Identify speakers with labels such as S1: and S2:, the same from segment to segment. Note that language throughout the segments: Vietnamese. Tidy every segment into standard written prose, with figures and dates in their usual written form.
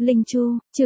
S1: Linh Chu, chương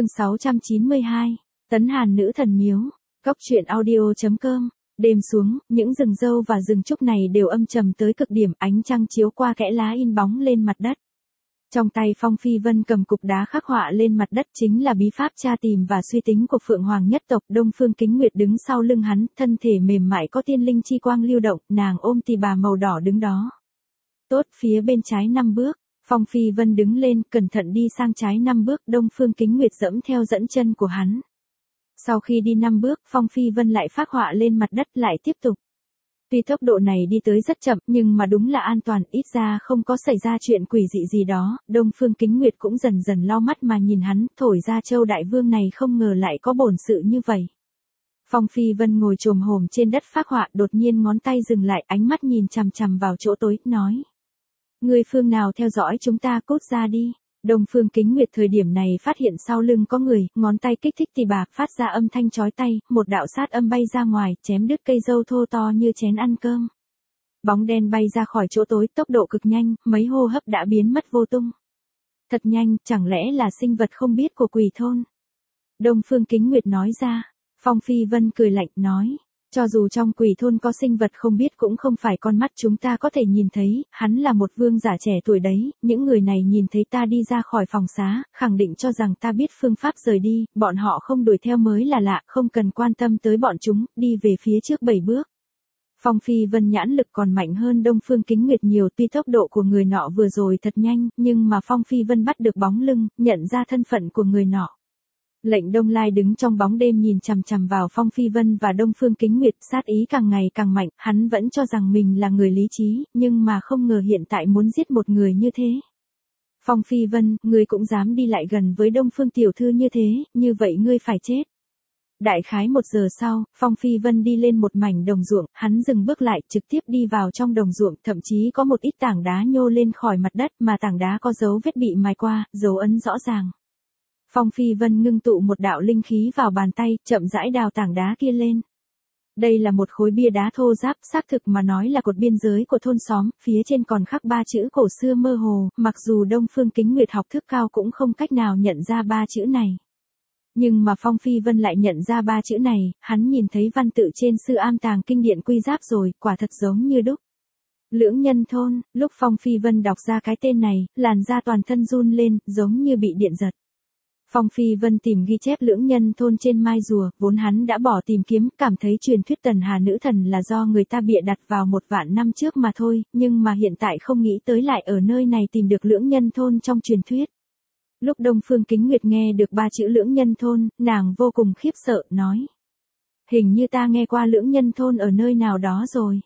S1: 692, Tấn Hàn nữ thần miếu, Cóc truyện audio.com. Đêm xuống, những rừng dâu và rừng trúc này đều âm trầm tới cực điểm, ánh trăng chiếu qua kẽ lá in bóng lên mặt đất. Trong tay Phong Phi Vân cầm cục đá khắc họa lên mặt đất chính là bí pháp tra tìm và suy tính của Phượng Hoàng nhất tộc. Đông Phương Kính Nguyệt đứng sau lưng hắn, thân thể mềm mại có tiên linh chi quang lưu động, nàng ôm tỳ bà màu đỏ đứng đó. Tốt, phía bên trái 5 bước. Phong Phi Vân đứng lên, cẩn thận đi sang trái 5 bước, Đông Phương Kính Nguyệt dẫm theo dẫn chân của hắn. Sau khi đi 5 bước, Phong Phi Vân lại phác họa lên mặt đất lại tiếp tục. Tuy tốc độ này đi tới rất chậm, nhưng mà đúng là an toàn, ít ra không có xảy ra chuyện quỷ dị gì đó. Đông Phương Kính Nguyệt cũng dần dần lau mắt mà nhìn hắn, thổi ra Châu Đại Vương này không ngờ lại có bổn sự như vậy. Phong Phi Vân ngồi chồm hổm trên đất phác họa, đột nhiên ngón tay dừng lại, ánh mắt nhìn chằm chằm vào chỗ tối, nói: Người phương nào theo dõi chúng ta, cút ra đi. Đông Phương Kính Nguyệt thời điểm này phát hiện sau lưng có người, ngón tay kích thích tỳ bà, phát ra âm thanh chói tai, một đạo sát âm bay ra ngoài, chém đứt cây dâu thô to như chén ăn cơm. Bóng đen bay ra khỏi chỗ tối, tốc độ cực nhanh, mấy hô hấp đã biến mất vô tung. Thật nhanh, chẳng lẽ là sinh vật không biết của Quỷ thôn? Đông Phương Kính Nguyệt nói ra. Phong Phi Vân cười lạnh nói: Cho dù trong Quỷ thôn có sinh vật không biết cũng không phải con mắt chúng ta có thể nhìn thấy, hắn là một vương giả trẻ tuổi đấy, những người này nhìn thấy ta đi ra khỏi phòng xá, khẳng định cho rằng ta biết phương pháp rời đi, bọn họ không đuổi theo mới là lạ, không cần quan tâm tới bọn chúng, đi về phía trước 7 bước. Phong Phi Vân nhãn lực còn mạnh hơn Đông Phương Kính Nguyệt nhiều, tuy tốc độ của người nọ vừa rồi thật nhanh, nhưng mà Phong Phi Vân bắt được bóng lưng, nhận ra thân phận của người nọ. Lệnh Đông Lai đứng trong bóng đêm nhìn chằm chằm vào Phong Phi Vân và Đông Phương Kính Nguyệt, sát ý càng ngày càng mạnh, hắn vẫn cho rằng mình là người lý trí, nhưng mà không ngờ hiện tại muốn giết một người như thế. Phong Phi Vân, ngươi cũng dám đi lại gần với Đông Phương tiểu thư như thế, như vậy ngươi phải chết. Đại khái 1 giờ sau, Phong Phi Vân đi lên một mảnh đồng ruộng, hắn dừng bước lại, trực tiếp đi vào trong đồng ruộng, thậm chí có một ít tảng đá nhô lên khỏi mặt đất, mà tảng đá có dấu vết bị mài qua, dấu ấn rõ ràng. Phong Phi Vân ngưng tụ một đạo linh khí vào bàn tay, chậm rãi đào tảng đá kia lên. Đây là một khối bia đá thô ráp, xác thực mà nói là cột biên giới của thôn xóm, phía trên còn khắc 3 chữ cổ xưa mơ hồ, mặc dù Đông Phương Kính Nguyệt học thức cao cũng không cách nào nhận ra 3 chữ này. Nhưng mà Phong Phi Vân lại nhận ra 3 chữ này, hắn nhìn thấy văn tự trên sư am tàng kinh điện quy giáp rồi, quả thật giống như đúc. Lưỡng Nhân thôn, lúc Phong Phi Vân đọc ra cái tên này, làn da toàn thân run lên, giống như bị điện giật. Phong Phi Vân tìm ghi chép Lưỡng Nhân thôn trên mai rùa, vốn hắn đã bỏ tìm kiếm, cảm thấy truyền thuyết Tần Hà nữ thần là do người ta bịa đặt vào 1 vạn năm trước mà thôi, nhưng mà hiện tại không nghĩ tới lại ở nơi này tìm được Lưỡng Nhân thôn trong truyền thuyết. Lúc Đông Phương Kính Nguyệt nghe được 3 chữ Lưỡng Nhân thôn, nàng vô cùng khiếp sợ, nói: Hình như ta nghe qua Lưỡng Nhân thôn ở nơi nào đó rồi.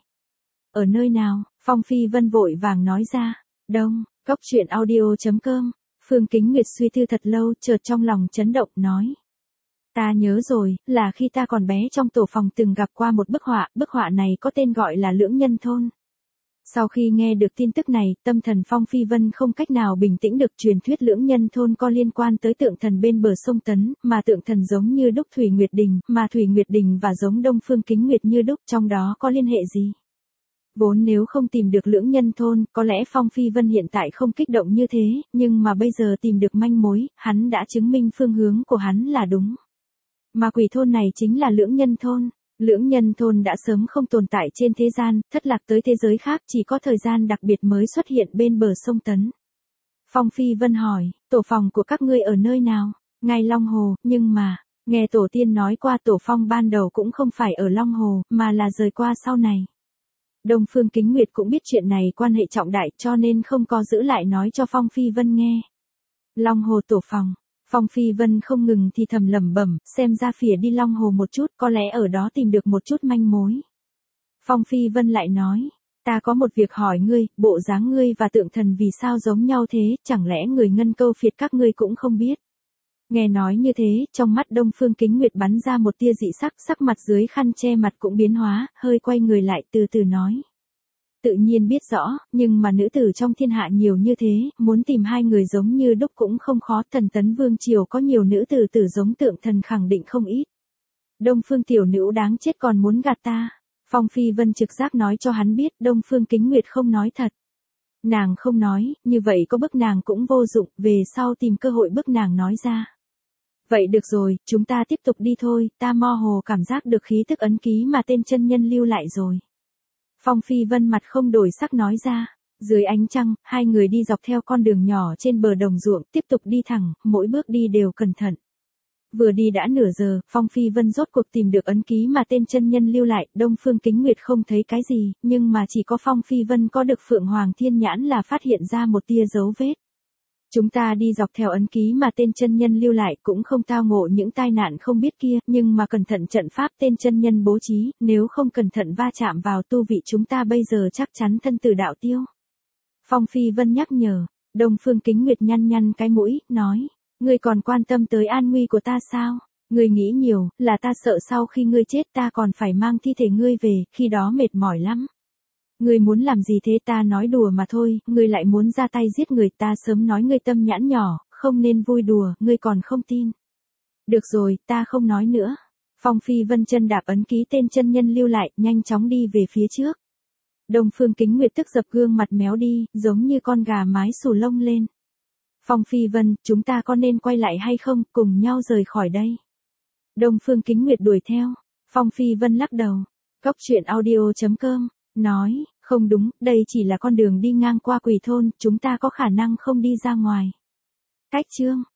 S1: Ở nơi nào? Phong Phi Vân vội vàng nói ra. Đông, Cóc truyện audio.com. Phương Kính Nguyệt suy tư thật lâu, chợt trong lòng chấn động, nói: Ta nhớ rồi, là khi ta còn bé trong tổ phòng từng gặp qua một bức họa này có tên gọi là Lưỡng Nhân thôn. Sau khi nghe được tin tức này, tâm thần Phong Phi Vân không cách nào bình tĩnh được. Truyền thuyết Lưỡng Nhân thôn có liên quan tới tượng thần bên bờ sông Tấn, mà tượng thần giống như đúc Thủy Nguyệt Đình, mà Thủy Nguyệt Đình và giống Đông Phương Kính Nguyệt như đúc, trong đó có liên hệ gì? Vốn nếu không tìm được Lưỡng Nhân thôn, có lẽ Phong Phi Vân hiện tại không kích động như thế, nhưng mà bây giờ tìm được manh mối, hắn đã chứng minh phương hướng của hắn là đúng. Mà Quỷ thôn này chính là Lưỡng Nhân thôn. Lưỡng Nhân thôn đã sớm không tồn tại trên thế gian, thất lạc tới thế giới khác, chỉ có thời gian đặc biệt mới xuất hiện bên bờ sông Tấn. Phong Phi Vân hỏi: Tổ phòng của các ngươi ở nơi nào? Ngay Long Hồ, nhưng mà, nghe tổ tiên nói qua tổ phong ban đầu cũng không phải ở Long Hồ, mà là rời qua sau này. Đông Phương Kính Nguyệt cũng biết chuyện này quan hệ trọng đại, cho nên không có giữ lại nói cho Phong Phi Vân nghe. Long Hồ tổ phòng. Phong Phi Vân không ngừng thì thầm lẩm bẩm, xem ra phìa đi Long Hồ một chút, có lẽ ở đó tìm được một chút manh mối. Phong Phi Vân lại nói: Ta có một việc hỏi ngươi, bộ dáng ngươi và tượng thần vì sao giống nhau thế, chẳng lẽ người Ngân Câu phiệt các ngươi cũng không biết? Nghe nói như thế, trong mắt Đông Phương Kính Nguyệt bắn ra một tia dị sắc, sắc mặt dưới khăn che mặt cũng biến hóa, hơi quay người lại từ từ nói: Tự nhiên biết rõ, nhưng mà nữ tử trong thiên hạ nhiều như thế, muốn tìm 2 người giống như đúc cũng không khó, Thần Tấn Vương triều có nhiều nữ tử tử giống tượng thần khẳng định không ít. Đông Phương tiểu nữ đáng chết còn muốn gạt ta. Phong Phi Vân trực giác nói cho hắn biết Đông Phương Kính Nguyệt không nói thật. Nàng không nói, như vậy có bức nàng cũng vô dụng, về sau tìm cơ hội bức nàng nói ra. Vậy được rồi, chúng ta tiếp tục đi thôi, ta mơ hồ cảm giác được khí tức ấn ký mà tên chân nhân lưu lại rồi. Phong Phi Vân mặt không đổi sắc nói ra. Dưới ánh trăng, hai người đi dọc theo con đường nhỏ trên bờ đồng ruộng, tiếp tục đi thẳng, mỗi bước đi đều cẩn thận. Vừa đi đã nửa giờ, Phong Phi Vân rốt cuộc tìm được ấn ký mà tên chân nhân lưu lại, Đông Phương Kính Nguyệt không thấy cái gì, nhưng mà chỉ có Phong Phi Vân có được Phượng Hoàng Thiên Nhãn là phát hiện ra một tia dấu vết. Chúng ta đi dọc theo ấn ký mà tên chân nhân lưu lại cũng không tao ngộ những tai nạn không biết kia, nhưng mà cẩn thận trận pháp tên chân nhân bố trí, nếu không cẩn thận va chạm vào tu vị chúng ta bây giờ chắc chắn thân tử đạo tiêu. Phong Phi Vân nhắc nhở, Đông Phương Kính Nguyệt nhăn nhăn cái mũi, nói, ngươi còn quan tâm tới an nguy của ta sao? Ngươi nghĩ nhiều, là ta sợ sau khi ngươi chết ta còn phải mang thi thể ngươi về, khi đó mệt mỏi lắm. Ngươi muốn làm gì thế, ta nói đùa mà thôi, ngươi lại muốn ra tay giết người, ta sớm nói ngươi tâm nhãn nhỏ, không nên vui đùa, ngươi còn không tin. Được rồi, ta không nói nữa. Phong Phi Vân chân đạp ấn ký tên chân nhân lưu lại, nhanh chóng đi về phía trước. Đông Phương Kính Nguyệt tức dập gương mặt méo đi, giống như con gà mái xù lông lên. Phong Phi Vân, chúng ta có nên quay lại hay không, cùng nhau rời khỏi đây. Đông Phương Kính Nguyệt đuổi theo. Phong Phi Vân lắc đầu. Cốc truyện audio.com, nói, không đúng, đây chỉ là con đường đi ngang qua Quỷ Thôn, chúng ta có khả năng không đi ra ngoài. Cách chương.